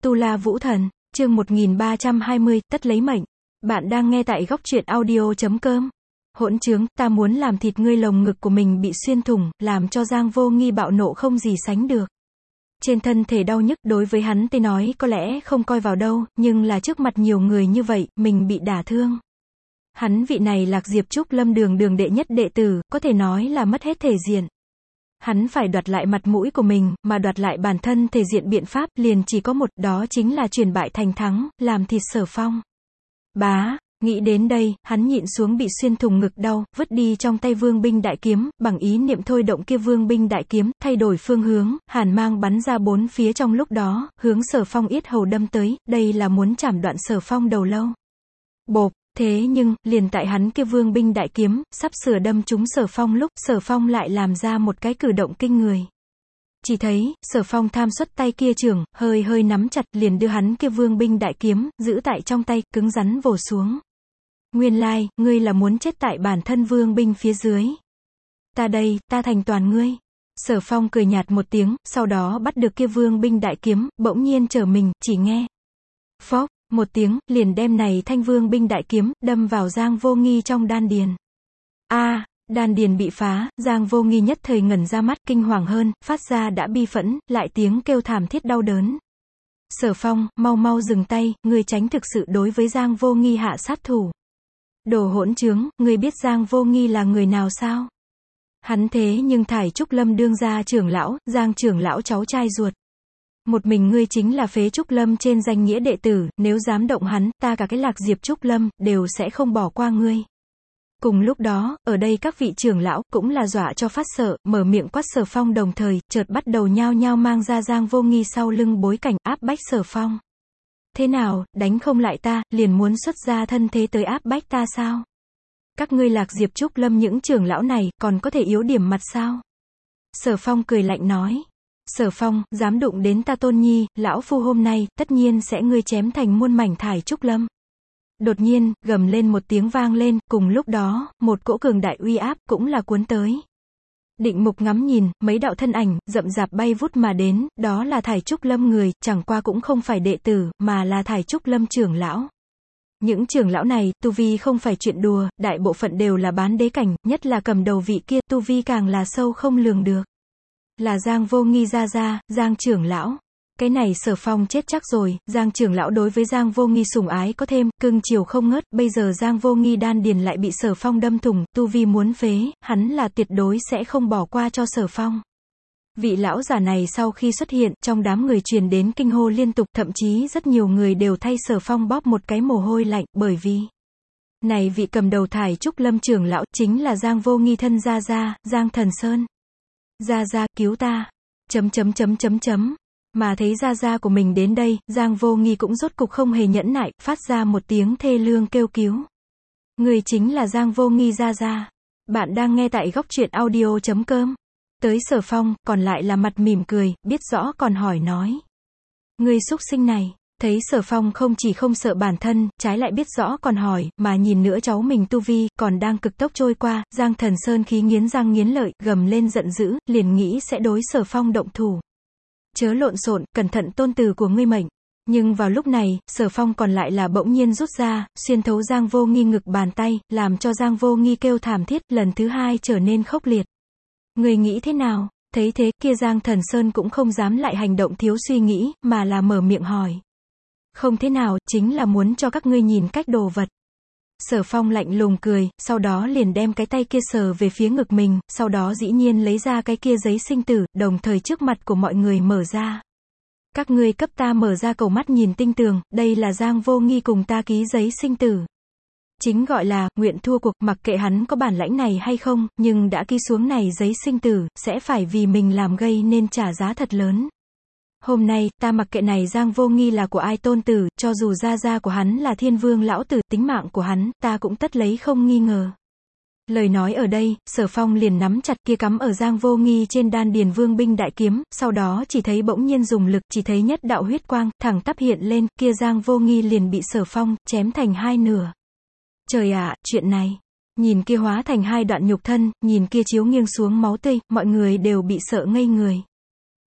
Tu La Vũ Thần, chương 1320, tất lấy mệnh. Bạn đang nghe tại góc truyện audio.com. Hỗn trướng, ta muốn làm thịt ngươi. Lồng ngực của mình bị xuyên thủng, làm cho Giang Vô Nghi bạo nộ không gì sánh được. Trên thân thể đau nhức, đối với hắn tới nói có lẽ không coi vào đâu, nhưng là trước mặt nhiều người như vậy, mình bị đả thương. Hắn vị này Lạc Diệp Trúc Lâm đường đệ nhất đệ tử, có thể nói là mất hết thể diện. Hắn phải đoạt lại mặt mũi của mình, mà đoạt lại bản thân thể diện biện pháp liền chỉ có một, đó chính là chuyển bại thành thắng, làm thịt Sở Phong. Bá, nghĩ đến đây, hắn nhịn xuống bị xuyên thủng ngực đau, vứt đi trong tay vương binh đại kiếm, bằng ý niệm thôi động kia vương binh đại kiếm, thay đổi phương hướng, hàn mang bắn ra bốn phía trong lúc đó, hướng Sở Phong yết hầu đâm tới, đây là muốn chảm đoạn Sở Phong đầu lâu. Bộp. Thế nhưng, liền tại hắn kia vương binh đại kiếm, sắp sửa đâm trúng Sở Phong lúc, Sở Phong lại làm ra một cái cử động kinh người. Chỉ thấy, Sở Phong tham xuất tay kia trường, hơi nắm chặt, liền đưa hắn kia vương binh đại kiếm, giữ tại trong tay, cứng rắn vồ xuống. Nguyên lai, ngươi là muốn chết tại bản thân vương binh phía dưới. Ta đây, ta thành toàn ngươi. Sở Phong cười nhạt một tiếng, sau đó bắt được kia vương binh đại kiếm, bỗng nhiên trở mình, chỉ nghe. Phốc. Một tiếng, liền đem này thanh vương binh đại kiếm, đâm vào Giang Vô Nghi trong đan điền. Đan điền bị phá, Giang Vô Nghi nhất thời ngẩn ra mắt, kinh hoàng hơn, phát ra đã bi phẫn, lại tiếng kêu thảm thiết đau đớn. Sở Phong, mau dừng tay, ngươi tránh thực sự đối với Giang Vô Nghi hạ sát thủ. Đồ hỗn trướng, ngươi biết Giang Vô Nghi là người nào sao? Hắn thế nhưng Thải Trúc Lâm đương gia trưởng lão, Giang trưởng lão cháu trai ruột. Một mình ngươi chính là phế Trúc Lâm trên danh nghĩa đệ tử, nếu dám động hắn, ta cả cái Lạc Diệp Trúc Lâm, đều sẽ không bỏ qua ngươi. Cùng lúc đó, ở đây các vị trưởng lão, cũng là dọa cho phát sợ, mở miệng quát Sở Phong đồng thời, chợt bắt đầu nhao nhao mang ra Giang Vô Nghi sau lưng bối cảnh, áp bách Sở Phong. Thế nào, đánh không lại ta, liền muốn xuất ra thân thế tới áp bách ta sao? Các ngươi Lạc Diệp Trúc Lâm những trưởng lão này, còn có thể yếu điểm mặt sao? Sở Phong cười lạnh nói. Sở Phong, dám đụng đến ta Tôn Nhi, lão phu hôm nay, tất nhiên sẽ ngươi chém thành muôn mảnh Thải Trúc Lâm. Đột nhiên, gầm lên một tiếng vang lên, cùng lúc đó, một cỗ cường đại uy áp, cũng là cuốn tới. Định Mục ngắm nhìn, mấy đạo thân ảnh, rậm rạp bay vút mà đến, đó là Thải Trúc Lâm người, chẳng qua cũng không phải đệ tử, mà là Thải Trúc Lâm trưởng lão. Những trưởng lão này, tu vi không phải chuyện đùa, đại bộ phận đều là bán đế cảnh, nhất là cầm đầu vị kia, tu vi càng là sâu không lường được. Là Giang Vô Nghi gia, Giang trưởng lão. Cái này Sở Phong chết chắc rồi, Giang trưởng lão đối với Giang Vô Nghi sủng ái có thêm, cưng chiều không ngớt, bây giờ Giang Vô Nghi đan điền lại bị Sở Phong đâm thủng, tu vi muốn phế, hắn là tuyệt đối sẽ không bỏ qua cho Sở Phong. Vị lão giả này sau khi xuất hiện, trong đám người truyền đến kinh hô liên tục, thậm chí rất nhiều người đều thay Sở Phong bóp một cái mồ hôi lạnh, bởi vì này vị cầm đầu Thải Trúc Lâm trưởng lão, chính là Giang Vô Nghi thân gia, Giang Thần Sơn. Gia, cứu ta. Mà thấy gia của mình đến đây, Giang Vô Nghi cũng rốt cục không hề nhẫn nại, phát ra một tiếng thê lương kêu cứu. Người chính là Giang Vô Nghi gia. Bạn đang nghe tại góc truyện audio.com. Tới Sở Phong, còn lại là mặt mỉm cười, biết rõ còn hỏi nói. Người xúc sinh này. Thấy Sở Phong không chỉ không sợ bản thân, trái lại biết rõ còn hỏi, mà nhìn nữa cháu mình tu vi, còn đang cực tốc trôi qua, Giang Thần Sơn khí nghiến răng nghiến lợi, gầm lên giận dữ, liền nghĩ sẽ đối Sở Phong động thủ. Chớ lộn xộn, cẩn thận tôn tử của ngươi mệnh. Nhưng vào lúc này, Sở Phong còn lại là bỗng nhiên rút ra, xuyên thấu Giang Vô Nghi ngực bàn tay, làm cho Giang Vô Nghi kêu thảm thiết, lần thứ hai trở nên khốc liệt. Ngươi nghĩ thế nào? Thấy thế, kia Giang Thần Sơn cũng không dám lại hành động thiếu suy nghĩ, mà là mở miệng hỏi. Không thế nào, chính là muốn cho các ngươi nhìn cách đồ vật. Sở Phong lạnh lùng cười, sau đó liền đem cái tay kia sờ về phía ngực mình, sau đó dĩ nhiên lấy ra cái kia giấy sinh tử, đồng thời trước mặt của mọi người mở ra. Các ngươi cấp ta mở ra cầu mắt nhìn tinh tường, đây là Giang Vô Nghi cùng ta ký giấy sinh tử. Chính gọi là, nguyện thua cuộc, mặc kệ hắn có bản lãnh này hay không, nhưng đã ký xuống này giấy sinh tử, sẽ phải vì mình làm gây nên trả giá thật lớn. Hôm nay, ta mặc kệ này Giang Vô Nghi là của ai tôn tử, cho dù gia của hắn là Thiên Vương lão tử, tính mạng của hắn, ta cũng tất lấy không nghi ngờ. Lời nói ở đây, Sở Phong liền nắm chặt kia cắm ở Giang Vô Nghi trên đan điền vương binh đại kiếm, sau đó chỉ thấy bỗng nhiên dùng lực, chỉ thấy nhất đạo huyết quang, thẳng tắp hiện lên, kia Giang Vô Nghi liền bị Sở Phong, chém thành hai nửa. Trời ạ, chuyện này. Nhìn kia hóa thành hai đoạn nhục thân, nhìn kia chiếu nghiêng xuống máu tươi, mọi người đều bị sợ ngây người.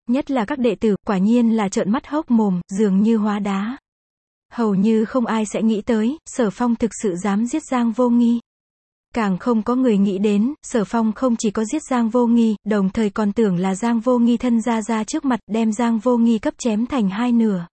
Nhất là các đệ tử, quả nhiên là trợn mắt hốc mồm, dường như hóa đá. Hầu như không ai sẽ nghĩ tới, Sở Phong thực sự dám giết Giang Vô Nghi. Càng không có người nghĩ đến, Sở Phong không chỉ có giết Giang Vô Nghi, đồng thời còn tưởng là Giang Vô Nghi thân ra trước mặt, đem Giang Vô Nghi cấp chém thành hai nửa.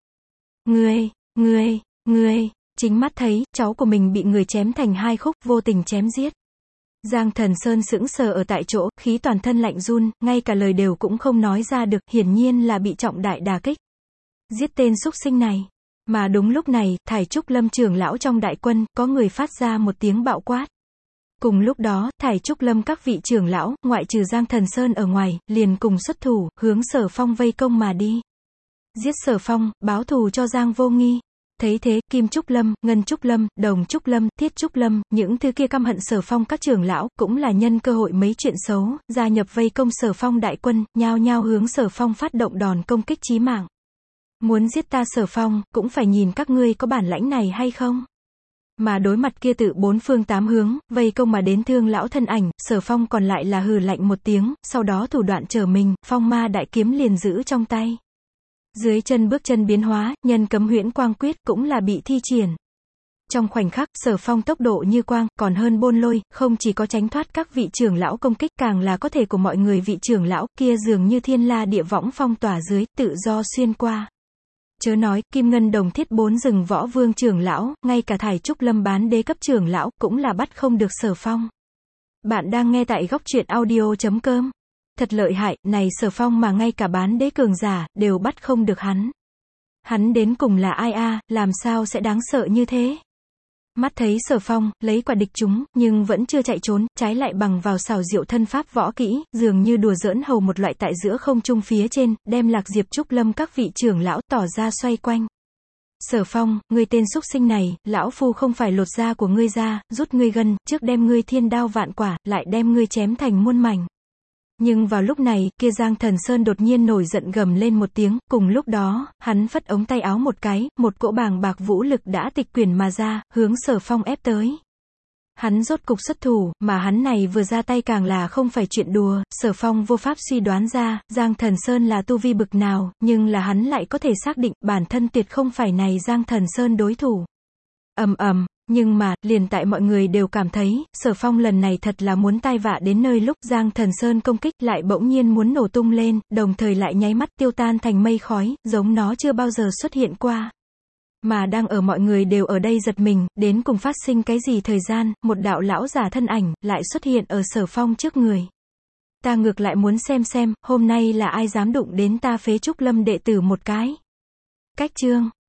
Ngươi, chính mắt thấy, cháu của mình bị người chém thành hai khúc, vô tình chém giết. Giang Thần Sơn sững sờ ở tại chỗ, khí toàn thân lạnh run, ngay cả lời đều cũng không nói ra được, hiển nhiên là bị trọng đại đả kích. Giết tên súc sinh này. Mà đúng lúc này, Thải Trúc Lâm trưởng lão trong đại quân, có người phát ra một tiếng bạo quát. Cùng lúc đó, Thải Trúc Lâm các vị trưởng lão, ngoại trừ Giang Thần Sơn ở ngoài, liền cùng xuất thủ, hướng Sở Phong vây công mà đi. Giết Sở Phong, báo thù cho Giang Vô Nghi. Thấy thế, Kim Trúc Lâm, Ngân Trúc Lâm, Đồng Trúc Lâm, Thiết Trúc Lâm, những thứ kia căm hận Sở Phong các trưởng lão, cũng là nhân cơ hội mấy chuyện xấu, gia nhập vây công Sở Phong đại quân, nhao nhao hướng Sở Phong phát động đòn công kích chí mạng. Muốn giết ta Sở Phong, cũng phải nhìn các ngươi có bản lãnh này hay không. Mà đối mặt kia tự bốn phương tám hướng, vây công mà đến thương lão thân ảnh, Sở Phong còn lại là hừ lạnh một tiếng, sau đó thủ đoạn trở mình, phong ma đại kiếm liền giữ trong tay. Dưới chân bước chân biến hóa, nhân cấm huyễn quang quyết cũng là bị thi triển. Trong khoảnh khắc, Sở Phong tốc độ như quang, còn hơn bôn lôi, không chỉ có tránh thoát các vị trưởng lão công kích, càng là có thể của mọi người vị trưởng lão kia dường như thiên la địa võng phong tỏa dưới, tự do xuyên qua. Chớ nói, Kim Ngân Đồng Thiết bốn rừng võ vương trưởng lão, ngay cả Thải Trúc Lâm bán đế cấp trưởng lão, cũng là bắt không được Sở Phong. Bạn đang nghe tại góc truyện audio.com. Thật lợi hại, này Sở Phong mà ngay cả bán đế cường giả, đều bắt không được hắn. Hắn đến cùng là ai a, làm sao sẽ đáng sợ như thế? Mắt thấy Sở Phong, lấy quả địch chúng, nhưng vẫn chưa chạy trốn, trái lại bằng vào xảo diệu thân pháp võ kỹ, dường như đùa giỡn hầu một loại tại giữa không trung phía trên, đem Lạc Diệp Trúc Lâm các vị trưởng lão tỏ ra xoay quanh. Sở Phong, ngươi tên súc sinh này, lão phu không phải lột da của ngươi ra, rút ngươi gân, trước đem ngươi thiên đao vạn quả, lại đem ngươi chém thành muôn mảnh. Nhưng vào lúc này, kia Giang Thần Sơn đột nhiên nổi giận gầm lên một tiếng, cùng lúc đó, hắn phất ống tay áo một cái, một cỗ bàng bạc vũ lực đã tịch quyển mà ra, hướng Sở Phong ép tới. Hắn rốt cục xuất thủ, mà hắn này vừa ra tay càng là không phải chuyện đùa, Sở Phong vô pháp suy đoán ra, Giang Thần Sơn là tu vi bực nào, nhưng là hắn lại có thể xác định, bản thân tuyệt không phải này Giang Thần Sơn đối thủ. Nhưng mà, liền tại mọi người đều cảm thấy, Sở Phong lần này thật là muốn tai vạ đến nơi lúc Giang Thần Sơn công kích lại bỗng nhiên muốn nổ tung lên, đồng thời lại nháy mắt tiêu tan thành mây khói, giống nó chưa bao giờ xuất hiện qua. Mà đang ở mọi người đều ở đây giật mình, đến cùng phát sinh cái gì thời gian, một đạo lão giả thân ảnh, lại xuất hiện ở Sở Phong trước người. Ta ngược lại muốn xem, hôm nay là ai dám đụng đến ta Phế Trúc Lâm đệ tử một cái. Cách chương.